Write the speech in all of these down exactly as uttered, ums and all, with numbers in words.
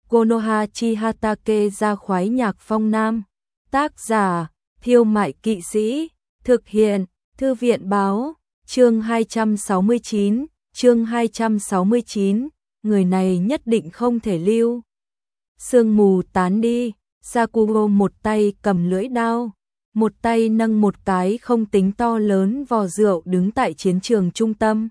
Konoha Hatake ra khoái nhạc phong nam. Tác giả, Thiêu Mại Kỵ Sĩ. Thực hiện, Thư viện Báo. Chương hai trăm sáu mươi chín, chương hai trăm sáu mươi chín, người này nhất định không thể lưu. Sương mù tán đi, Sakugo một tay cầm lưỡi đao, một tay nâng một cái không tính to lớn vò rượu đứng tại chiến trường trung tâm.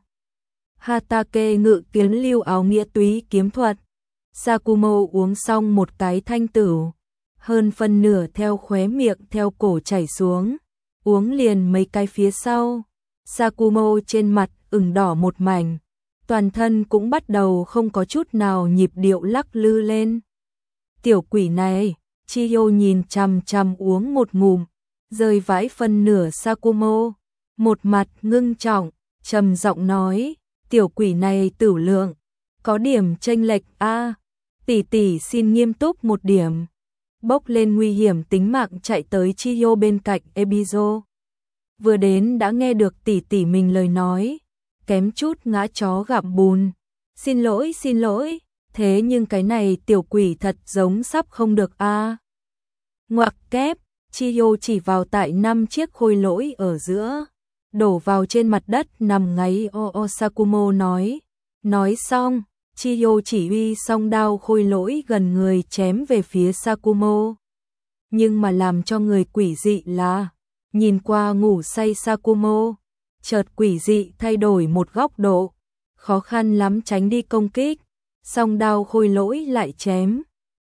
Hatake ngự kiếm lưu áo nghĩa túy kiếm thuật. Sakumo uống xong một cái thanh tửu, hơn phân nửa theo khóe miệng theo cổ chảy xuống, uống liền mấy cái phía sau. Sakumo trên mặt ửng đỏ một mảnh, toàn thân cũng bắt đầu không có chút nào nhịp điệu lắc lư lên. Tiểu quỷ này, Chiyo nhìn chằm chằm uống một ngụm, rơi vãi phân nửa Sakumo, một mặt ngưng trọng, trầm giọng nói, tiểu quỷ này tửu lượng, có điểm chênh lệch a, tỷ tỷ xin nghiêm túc một điểm. Bốc lên nguy hiểm tính mạng chạy tới Chiyo bên cạnh Ebizo. Vừa đến đã nghe được tỷ tỷ mình lời nói, kém chút ngã chó gặm bùn. Xin lỗi, xin lỗi, thế nhưng cái này tiểu quỷ thật giống sắp không được a. À. Ngoặc kép, Chiyo chỉ vào tại năm chiếc khôi lỗi ở giữa, đổ vào trên mặt đất nằm ngáy o o. Sakumo nói. Nói xong, Chiyo chỉ huy song đao khôi lỗi gần người chém về phía Sakumo. Nhưng mà làm cho người quỷ dị là, nhìn qua ngủ say Sakumo, chợt quỷ dị thay đổi một góc độ, khó khăn lắm tránh đi công kích, song đao khôi lỗi lại chém,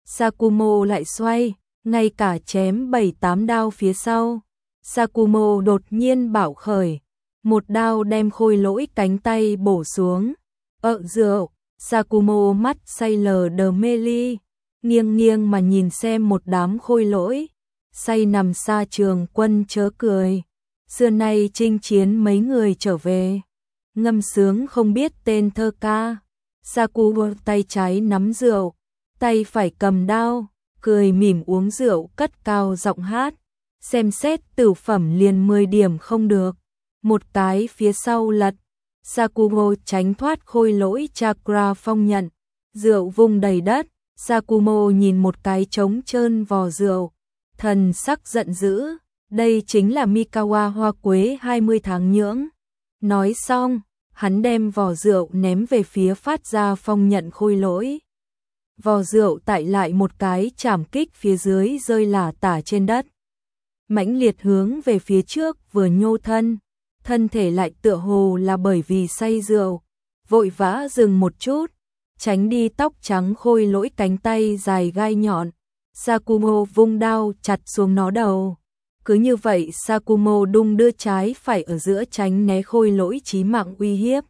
Sakumo lại xoay, ngay cả chém bảy tám đao phía sau. Sakumo đột nhiên bảo khởi, một đao đem khôi lỗi cánh tay bổ xuống. Ợ rượu, Sakumo mắt say lờ đờ mê ly, nghiêng nghiêng mà nhìn xem một đám khôi lỗi. Say nằm xa trường quân chớ cười, xưa nay chinh chiến mấy người trở về, ngâm sướng không biết tên thơ ca. Sakugo tay trái nắm rượu, tay phải cầm đao, cười mỉm uống rượu cất cao giọng hát, xem xét tử phẩm liền mười điểm không được, một cái phía sau lật. Sakugo tránh thoát khôi lỗi chakra phong nhận, rượu vung đầy đất. Sakumo nhìn một cái trống trơn vò rượu, thần sắc giận dữ, đây chính là Mikawa hoa quế hai mươi tháng nhưỡng. Nói xong, hắn đem vò rượu ném về phía phát ra phong nhận khôi lỗi. Vò rượu tại lại một cái chảm kích phía dưới rơi lả tả trên đất. Mãnh liệt hướng về phía trước vừa nhô thân, thân thể lại tựa hồ là bởi vì say rượu, vội vã dừng một chút, tránh đi tóc trắng khôi lỗi cánh tay dài gai nhọn. Sakumo vung đao chặt xuống nó đầu. Cứ như vậy Sakumo đung đưa trái phải ở giữa tránh né khôi lỗi chí mạng uy hiếp.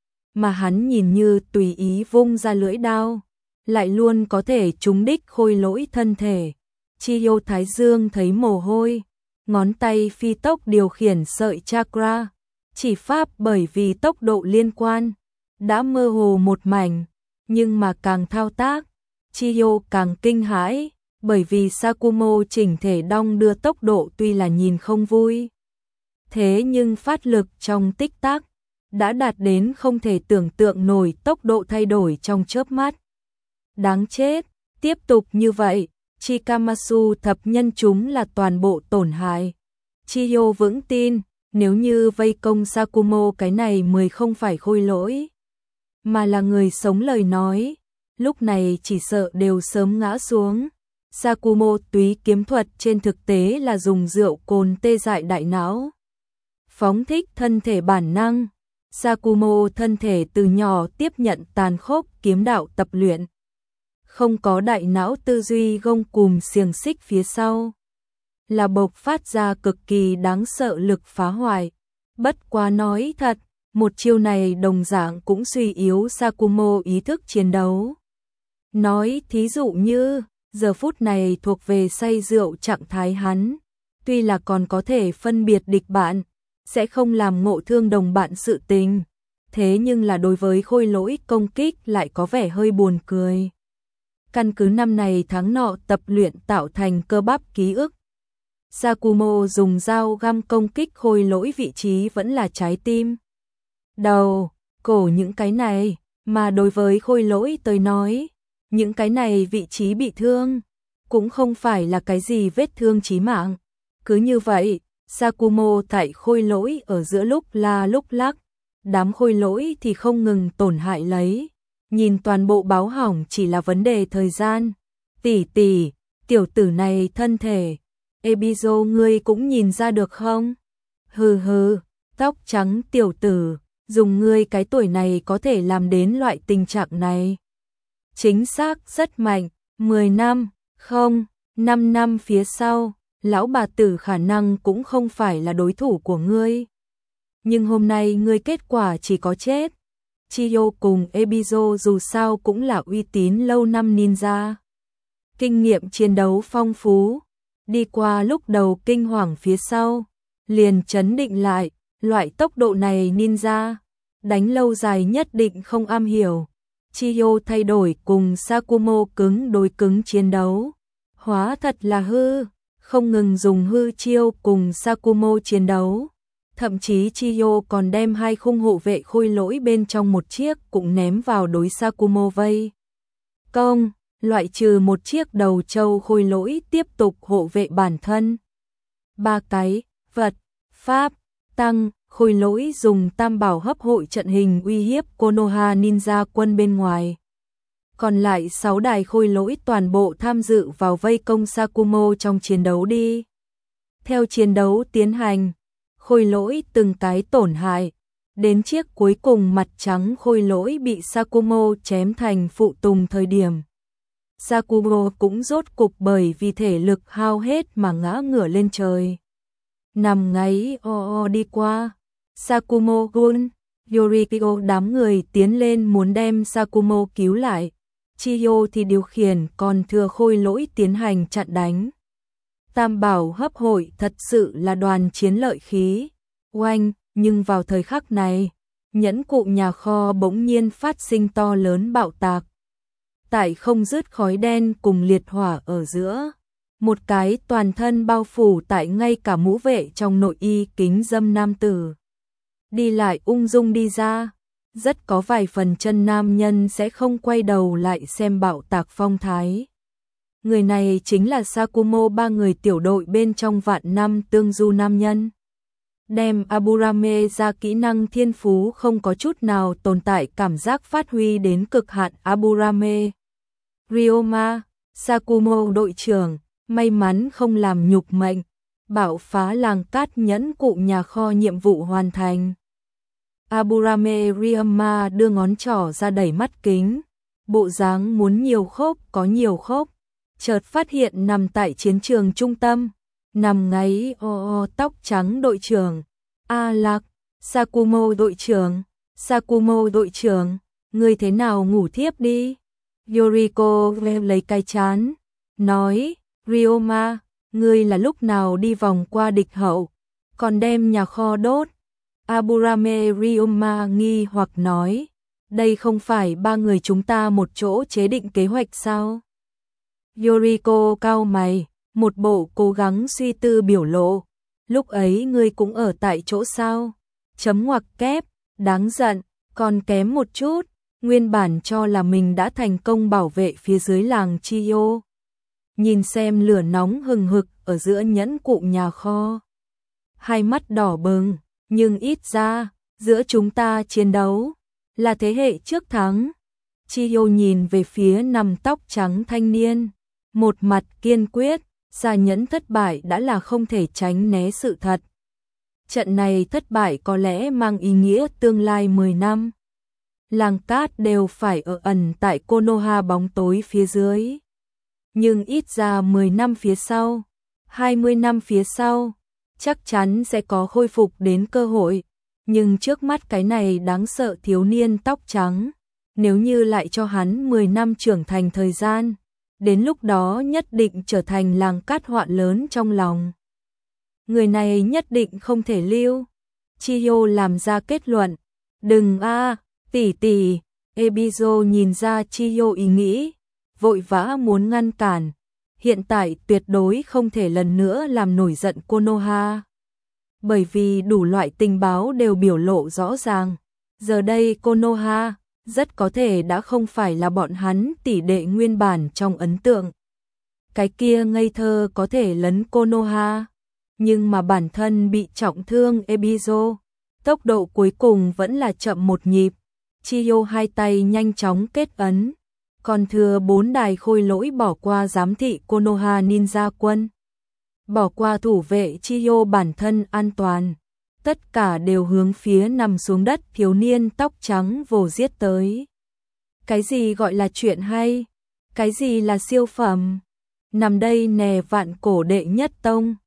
Mà hắn nhìn như tùy ý vung ra lưỡi đao, lại luôn có thể trúng đích khôi lỗi thân thể. Chiyo Thái Dương thấy mồ hôi, ngón tay phi tốc điều khiển sợi chakra, chỉ pháp bởi vì tốc độ liên quan, đã mơ hồ một mảnh, nhưng mà càng thao tác, Chiyo càng kinh hãi. Bởi vì Sakumo chỉnh thể đong đưa tốc độ tuy là nhìn không vui, thế nhưng phát lực trong tích tắc đã đạt đến không thể tưởng tượng nổi tốc độ thay đổi trong chớp mắt. Đáng chết, tiếp tục như vậy, Chikamasu thập nhân chúng là toàn bộ tổn hại. Chiyo vững tin, nếu như vây công Sakumo cái này mười không phải khôi lỗi, mà là người sống lời nói, lúc này chỉ sợ đều sớm ngã xuống. Sakumo túy kiếm thuật trên thực tế là dùng rượu cồn tê dại đại não, phóng thích thân thể bản năng. Sakumo thân thể từ nhỏ tiếp nhận tàn khốc kiếm đạo tập luyện, không có đại não tư duy gông cùm xiềng xích phía sau, là bộc phát ra cực kỳ đáng sợ lực phá hoại. Bất quá nói thật, một chiêu này đồng dạng cũng suy yếu Sakumo ý thức chiến đấu. Nói thí dụ như giờ phút này thuộc về say rượu trạng thái hắn, tuy là còn có thể phân biệt địch bạn, sẽ không làm ngộ thương đồng bạn sự tình, thế nhưng là đối với khôi lỗi công kích lại có vẻ hơi buồn cười. Căn cứ năm này tháng nọ tập luyện tạo thành cơ bắp ký ức, Sakumo dùng dao găm công kích khôi lỗi vị trí vẫn là trái tim, đầu, cổ những cái này, mà đối với khôi lỗi tới nói, Những cái này vị trí bị thương, cũng không phải là cái gì vết thương chí mạng. Cứ như vậy, Sakumo tại khôi lỗi ở giữa lúc la lúc lắc, đám khôi lỗi thì không ngừng tổn hại lấy. Nhìn toàn bộ báo hỏng chỉ là vấn đề thời gian. Tỷ tỷ, tiểu tử này thân thể, Ebizo ngươi cũng nhìn ra được không? Hừ hừ, tóc trắng tiểu tử, dùng ngươi cái tuổi này có thể làm đến loại tình trạng này. Chính xác rất mạnh, mười năm, không, năm năm phía sau, lão bà tử khả năng cũng không phải là đối thủ của ngươi. Nhưng hôm nay ngươi kết quả chỉ có chết. Chiyo cùng Ebizo dù sao cũng là uy tín lâu năm ninja. Kinh nghiệm chiến đấu phong phú, đi qua lúc đầu kinh hoàng phía sau, liền chấn định lại, loại tốc độ này ninja, đánh lâu dài nhất định không am hiểu. Chiyo thay đổi cùng Sakumo cứng đối cứng chiến đấu, hóa thật là hư, không ngừng dùng hư chiêu cùng Sakumo chiến đấu. Thậm chí Chiyo còn đem hai khung hộ vệ khôi lỗi bên trong một chiếc cũng ném vào đối Sakumo vây công, loại trừ một chiếc đầu trâu khôi lỗi tiếp tục hộ vệ bản thân. Ba cái vật pháp tăng khôi lỗi dùng tam bảo hấp hội trận hình uy hiếp Konoha ninja quân bên ngoài. Còn lại sáu đài khôi lỗi toàn bộ tham dự vào vây công Sakumo trong chiến đấu đi. Theo chiến đấu tiến hành, khôi lỗi từng cái tổn hại, đến chiếc cuối cùng mặt trắng khôi lỗi bị Sakumo chém thành phụ tùng thời điểm. Sakumo cũng rốt cục bởi vì thể lực hao hết mà ngã ngửa lên trời. Nằm ngáy o o đi qua, Sakumo gun, Yorikyo đám người tiến lên muốn đem Sakumo cứu lại. Chiyo thì điều khiển còn thừa khôi lỗi tiến hành chặn đánh. Tam bảo hấp hội thật sự là đoàn chiến lợi khí. Oanh, nhưng vào thời khắc này, nhẫn cụ nhà kho bỗng nhiên phát sinh to lớn bạo tạc. Tại không dứt khói đen cùng liệt hỏa ở giữa, một cái toàn thân bao phủ tại ngay cả mũ vệ trong nội y kính dâm nam tử. Đi lại ung dung đi ra, rất có vài phần chân nam nhân sẽ không quay đầu lại xem bạo tạc phong thái. Người này chính là Sakumo ba người tiểu đội bên trong vạn năm tương du nam nhân. Đem Aburame ra kỹ năng thiên phú không có chút nào tồn tại cảm giác phát huy đến cực hạn Aburame. Ryoma, Sakumo đội trưởng, may mắn không làm nhục mệnh, bạo phá làng cát nhẫn cụ nhà kho nhiệm vụ hoàn thành. Aburame Ryoma đưa ngón trỏ ra đẩy mắt kính, bộ dáng muốn nhiều khốc có nhiều khốc, chợt phát hiện nằm tại chiến trường trung tâm, nằm ngáy o o tóc trắng đội trưởng, A Lạc, Sakumo đội trưởng, Sakumo đội trưởng, ngươi thế nào ngủ thiếp đi? Yoriko lấy cái chán, nói, Ryoma, ngươi là lúc nào đi vòng qua địch hậu, còn đem nhà kho đốt. Aburame Ryoma nghi hoặc nói, đây không phải ba người chúng ta một chỗ chế định kế hoạch sao? Yoriko cau mày, một bộ cố gắng suy tư biểu lộ, lúc ấy ngươi cũng ở tại chỗ sao? Chấm ngoặc kép, đáng giận, còn kém một chút, nguyên bản cho là mình đã thành công bảo vệ phía dưới làng Chiyo. Nhìn xem lửa nóng hừng hực ở giữa nhẫn cụ nhà kho. Hai mắt đỏ bừng, nhưng ít ra, giữa chúng ta chiến đấu, là thế hệ trước thắng. Chiyo nhìn về phía nằm tóc trắng thanh niên, một mặt kiên quyết, xa nhẫn thất bại đã là không thể tránh né sự thật. Trận này thất bại có lẽ mang ý nghĩa tương lai mười năm. Làng cát đều phải ở ẩn tại Konoha bóng tối phía dưới. Nhưng ít ra mười năm phía sau, hai mươi năm phía sau, chắc chắn sẽ có khôi phục đến cơ hội. Nhưng trước mắt cái này đáng sợ thiếu niên tóc trắng, nếu như lại cho hắn mười năm trưởng thành thời gian, đến lúc đó nhất định trở thành làng cát họa lớn trong lòng. Người này nhất định không thể lưu. Chiyo làm ra kết luận, đừng a, tỷ tỷ. Ebizo nhìn ra Chiyo ý nghĩ, vội vã muốn ngăn cản. Hiện tại tuyệt đối không thể lần nữa làm nổi giận Konoha. Bởi vì đủ loại tình báo đều biểu lộ rõ ràng. Giờ đây Konoha, rất có thể đã không phải là bọn hắn tỷ đệ nguyên bản trong ấn tượng. Cái kia ngây thơ có thể lấn Konoha, nhưng mà bản thân bị trọng thương Ebizo, tốc độ cuối cùng vẫn là chậm một nhịp. Chiyo hai tay nhanh chóng kết ấn, còn thừa bốn đài khôi lỗi bỏ qua giám thị Konoha ninja quân, bỏ qua thủ vệ Chiyo bản thân an toàn, tất cả đều hướng phía nằm xuống đất thiếu niên tóc trắng vồ giết tới. Cái gì gọi là chuyện hay? Cái gì là siêu phẩm? Nằm đây nè vạn cổ đệ nhất tông,